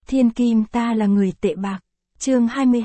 Thiên kim ta là người tệ bạc. Chương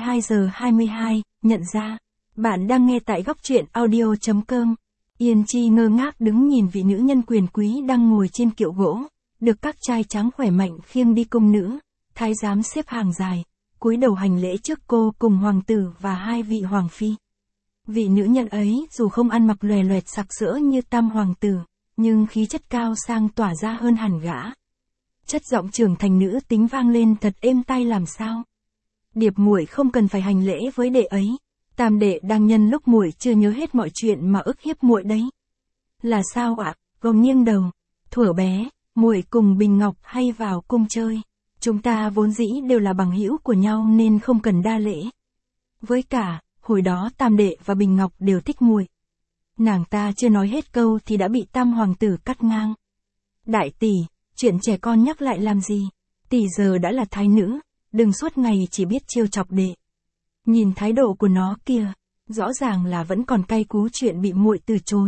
22:22, nhận ra. Bạn đang nghe tại góc truyện audio.com. Yên Chi ngơ ngác đứng nhìn vị nữ nhân quyền quý đang ngồi trên kiệu gỗ, được các trai tráng khỏe mạnh khiêng đi cung nữ, thái giám xếp hàng dài, cúi đầu hành lễ trước cô cùng hoàng tử và hai vị hoàng phi. Vị nữ nhân ấy dù không ăn mặc lòe loẹt sặc sỡ như tam hoàng tử, nhưng khí chất cao sang tỏa ra hơn hẳn gã. Chất giọng trưởng thành nữ tính vang lên thật êm tai làm sao. Điệp muội không cần phải hành lễ với đệ ấy. Tam đệ đang nhân lúc muội chưa nhớ hết mọi chuyện mà ức hiếp muội đấy. Là sao ạ? Gồng nghiêng đầu. Thuở bé, muội cùng Bình Ngọc hay vào cung chơi. Chúng ta vốn dĩ đều là bằng hữu của nhau nên không cần đa lễ. Với cả, hồi đó Tam đệ và Bình Ngọc đều thích muội. Nàng ta chưa nói hết câu thì đã bị Tam hoàng tử cắt ngang. Đại tỷ, chuyện trẻ con nhắc lại làm gì? Tỷ giờ đã là thái nữ, đừng suốt ngày chỉ biết trêu chọc đệ. Nhìn thái độ của nó kìa, rõ ràng là vẫn còn cay cú chuyện bị muội từ chối.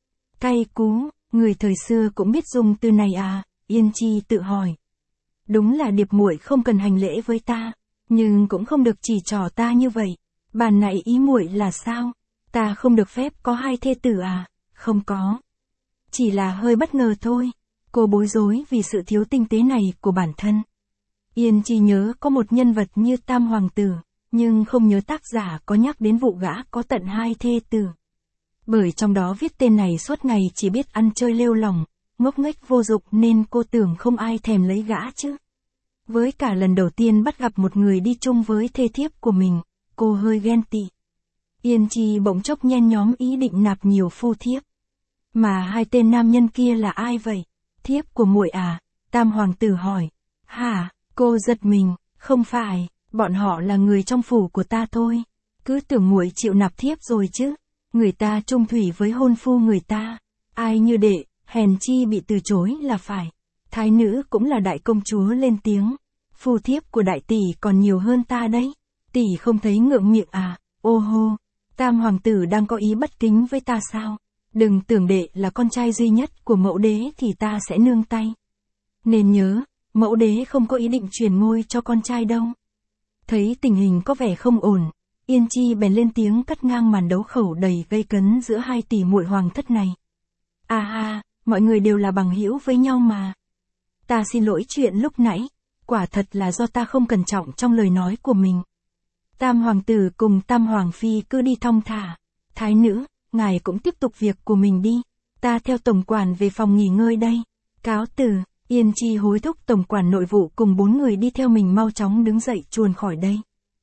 Cay cú, người thời xưa cũng biết dùng từ này à? Yên Chi tự hỏi. Đúng là Điệp muội không cần hành lễ với ta, nhưng cũng không được chỉ trỏ ta như vậy. Bàn này ý muội là sao? Ta không được phép có hai thê tử à? Không có. Chỉ là hơi bất ngờ thôi. Cô bối rối vì sự thiếu tinh tế này của bản thân. Yên Chi nhớ có một nhân vật như Tam hoàng tử, nhưng không nhớ tác giả có nhắc đến vụ gã có tận hai thê tử. Bởi trong đó viết tên này suốt ngày chỉ biết ăn chơi lêu lỏng, ngốc nghếch vô dụng nên cô tưởng không ai thèm lấy gã chứ. Với cả lần đầu tiên bắt gặp một người đi chung với thê thiếp của mình, cô hơi ghen tị. Yên Chi bỗng chốc nhen nhóm ý định nạp nhiều phu thiếp. Mà hai tên nam nhân kia là ai vậy? Thiếp của muội à? Tam hoàng tử hỏi. Hả? Cô giật mình. Không phải, bọn họ là người trong phủ của ta thôi. Cứ tưởng muội chịu nạp thiếp rồi chứ. Người ta chung thủy với hôn phu người ta. Ai như đệ, hèn chi bị từ chối là phải. Thái nữ cũng là đại công chúa lên tiếng. Phu thiếp của đại tỷ còn nhiều hơn ta đấy. Tỷ không thấy ngượng miệng à? Ô hô, Tam hoàng tử đang có ý bất kính với ta sao? Đừng tưởng đệ là con trai duy nhất của mẫu đế thì ta sẽ nương tay. Nên nhớ, mẫu đế không có ý định truyền ngôi cho con trai đâu. Thấy tình hình có vẻ không ổn, Yên Chi bèn lên tiếng cắt ngang màn đấu khẩu đầy gây cấn giữa hai tỷ muội hoàng thất này. À ha, mọi người đều là bằng hữu với nhau mà. Ta xin lỗi chuyện lúc nãy, quả thật là do ta không cẩn trọng trong lời nói của mình. Tam hoàng tử cùng Tam hoàng phi cứ đi thong thả. Thái nữ, ngài cũng tiếp tục việc của mình đi. Ta theo tổng quản về phòng nghỉ ngơi đây. Cáo từ. Yên Chi hối thúc tổng quản nội vụ cùng 4 người đi theo mình mau chóng đứng dậy chuồn khỏi đây.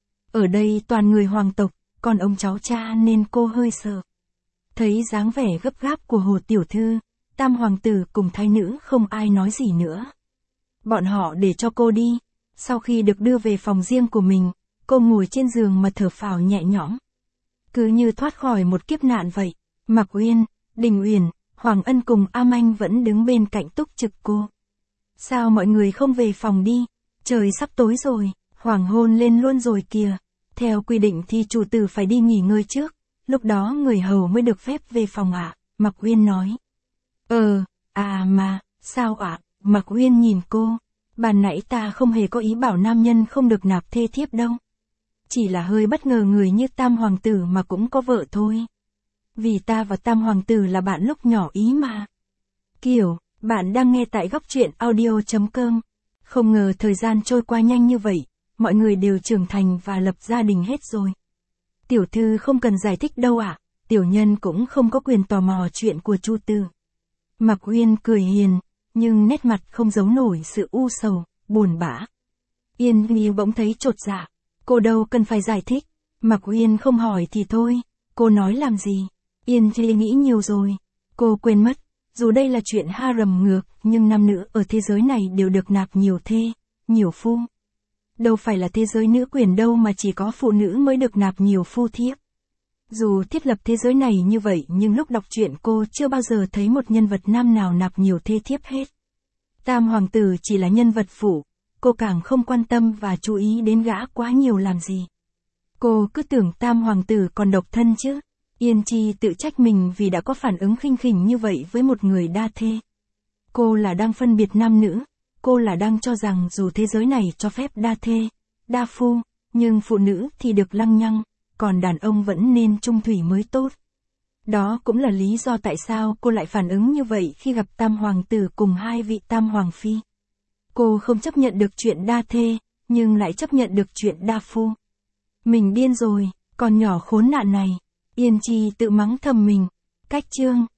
Ở đây toàn người hoàng tộc, còn ông cháu cha nên cô hơi sợ. Thấy dáng vẻ gấp gáp của Hồ tiểu thư, Tam hoàng tử cùng thái nữ không ai nói gì nữa. Bọn họ để cho cô đi. Sau khi được đưa về phòng riêng của mình, cô ngồi trên giường mà thở phào nhẹ nhõm. Cứ như thoát khỏi một kiếp nạn vậy. Mạc Uyên, Đình Uyển, Hoàng Ân cùng A Manh vẫn đứng bên cạnh túc trực cô. Sao mọi người không về phòng đi? Trời sắp tối rồi, hoàng hôn lên luôn rồi kìa. Theo quy định thì chủ tử phải đi nghỉ ngơi trước, lúc đó người hầu mới được phép về phòng ạ. Mạc Uyên nói. Mà, sao ạ? Mạc Uyên nhìn cô. Ban nãy ta không hề có ý bảo nam nhân không được nạp thê thiếp đâu. Chỉ là hơi bất ngờ người như Tam hoàng tử mà cũng có vợ thôi. Vì ta và Tam hoàng tử là bạn lúc nhỏ ý mà. Kiểu, bạn đang nghe tại góc truyện audio.com. Không ngờ thời gian trôi qua nhanh như vậy, mọi người đều trưởng thành và lập gia đình hết rồi. Tiểu thư không cần giải thích đâu ạ, tiểu nhân cũng không có quyền tò mò chuyện của Chu Tư. Mạc Uyên cười hiền, nhưng nét mặt không giấu nổi sự u sầu, buồn bã. Yên Nhi bỗng thấy chột dạ, cô đâu cần phải giải thích. Mạc Uyên không hỏi thì thôi, cô nói làm gì? Yên Nhi nghĩ nhiều rồi, cô quên mất. Dù đây là chuyện harem ngược, nhưng nam nữ ở thế giới này đều được nạp nhiều thê, nhiều phu. Đâu phải là thế giới nữ quyền đâu mà chỉ có phụ nữ mới được nạp nhiều phu thiếp. Dù thiết lập thế giới này như vậy nhưng lúc đọc truyện cô chưa bao giờ thấy một nhân vật nam nào nạp nhiều thê thiếp hết. Tam hoàng tử chỉ là nhân vật phụ, cô càng không quan tâm và chú ý đến gã quá nhiều làm gì. Cô cứ tưởng Tam hoàng tử còn độc thân chứ. Yên Chi tự trách mình vì đã có phản ứng khinh khỉnh như vậy với một người đa thê. Cô là đang phân biệt nam nữ, cô là đang cho rằng dù thế giới này cho phép đa thê, đa phu, nhưng phụ nữ thì được lăng nhăng, còn đàn ông vẫn nên chung thủy mới tốt. Đó cũng là lý do tại sao cô lại phản ứng như vậy khi gặp tam hoàng tử cùng hai vị tam hoàng phi. Cô không chấp nhận được chuyện đa thê, nhưng lại chấp nhận được chuyện đa phu. Mình điên rồi, con nhỏ khốn nạn này. Yên Chi tự mắng thầm mình. Cách chương